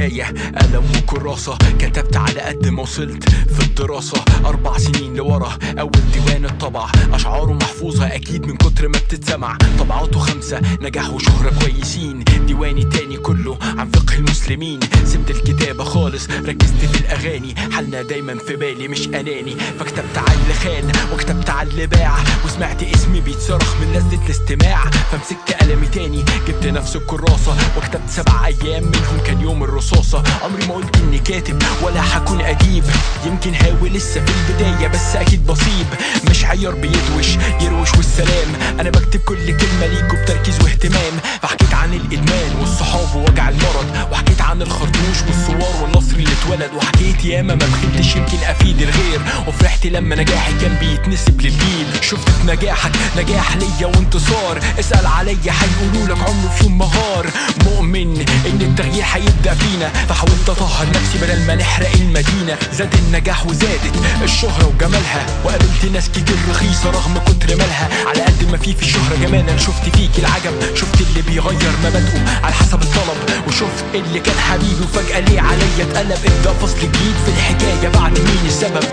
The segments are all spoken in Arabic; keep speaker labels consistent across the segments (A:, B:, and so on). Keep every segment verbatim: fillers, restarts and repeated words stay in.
A: الحكاية قلم وكراسة، كتبت على قد ما وصلت في الدراسة. أربع سنين لورا أول ديوان الطبع، أشعاره محفوظة أكيد من كتر ما بتتسمع. طبعاته خمسة نجاح وشهرة كويسين. ديواني تاني كله عن فقه المسلمين. سبت الكتابة خالص ركزت في الأغاني، حالنا دايما في بالي مش أناني. فكتبت على اللي خان وكتبت على اللي باع، وسمعت اسمي بيتصرخ من لذة الاستماع. فمسكت قلمي تاني جبت نفس الكراسة، وكتبت سبع أيام منهم كان يوم الرصاصة. عمري ما قلت إني كاتب ولا هكون أديب، يمكن هاوي لسه في البداية بس أكيد بصيب. مش عيار بيدوش يروش والسلام، أنا بكتب كل كلمة ليكوا بتركيز واهتمام. فحكيت عن الإدمان والصحاب ووجع المرض، وحكيت عن الخرطوش والثوار والنصر اللي اتولد. وحكيت ياما ما بخلتش يمكن أفيد الغير، وفرحت لما نجاحي كان بيتنسب للجيل. شفت في نجاحك نجاح ليا وانتصار، اسأل عليا هيقولولك عمره في يوم مهار. مؤمن إن التغيير هيبدأ فينا، فحاولت أطهر نفسي بدل ما نحرق المدينة. زاد النجاح وزادت الشهرة وجمالها، وقابلت ناس كتير رخيصة رغم كتر مالها. على قد ما في في الشهرة جمالا شفت فيك العجب، شفت اللي بيغير مبادئه على حسب الطلب، وشفت اللي كان حبيبي وفجأة ليه عليا اتقلب. ابدأ فصل جديد في الحكاية بعد مين السبب.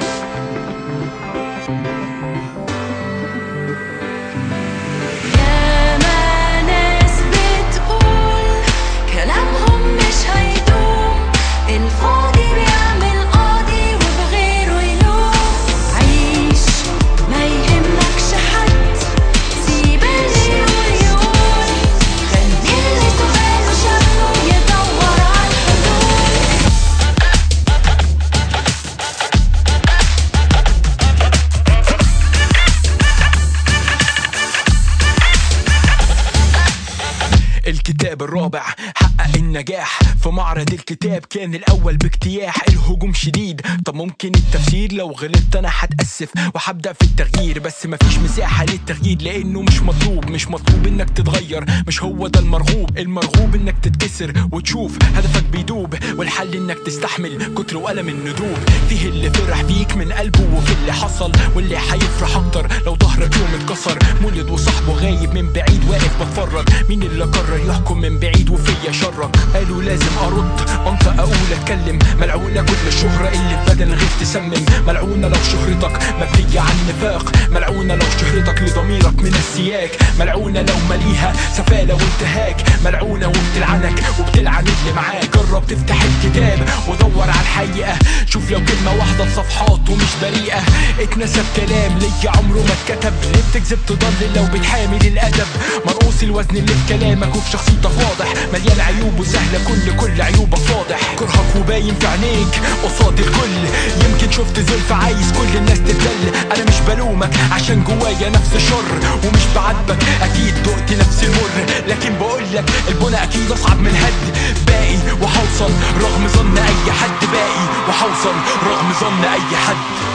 A: الكتاب الرابع حقق النجاح في معرض الكتاب، كان الأول باجتياح. الهجوم شديد، طب ممكن التفسير لو غلطت أنا هتأسف وهبدأ في التغيير. بس مفيش مساحة للتغيير لأنه مش مطلوب. مش مطلوب إنك تتغير، مش هو ده المرغوب. المرغوب إنك تتكسر وتشوف هدفك بيدوب، والحل إنك تستحمل كتر وألم الندوب. فيه اللي فرح فيك من قلبه وفي اللي حصل، واللي هيفرح أكتر لو ظهرك يوم اتكسر. مولد وصاحبه غايب من بعيد واقف بتفرج، مين اللي قرر يحكم من بعيد وفيا شرك؟ قالوا لازم ارد انطق اقول اتكلم. ملعونة كل الشهرة اللي في بدن غير تسمم، ملعونة لو شهرتك مبنية عن نفاق، ملعونة لو شهرتك لضميرك من السياك، ملعونة لو مليها سفالة وانتهاك، ملعونة وبتلعنك وبتلعن اللي معاك. جرب تفتح الكتاب ودور على الحقيقة، شوف لو كلمة واحدة لصفحات ومش بريئة. اتنسب كلام ليا عمره ما اتكتب، ليه بتكذب تضلل لو بتحامل الادب؟ مرقوص الوزن اللي في كلامك وفي شخصيتك واضح، مليان عيوب وسهلة كل كل عيوبك واضح. كرهك وباين في عينيك قصاد الكل، يمكن شفت زلف عايز كل الناس تتدل. انا مش بلومك عشان جوايا نفس شر، ومش بعاتبك اكيد دقت نفس المر. لكن بقولك البنى اكيد اصعب من الهد، باقي وحوصل رغم ظن اي حد، باقي وحوصل رغم ظن اي حد.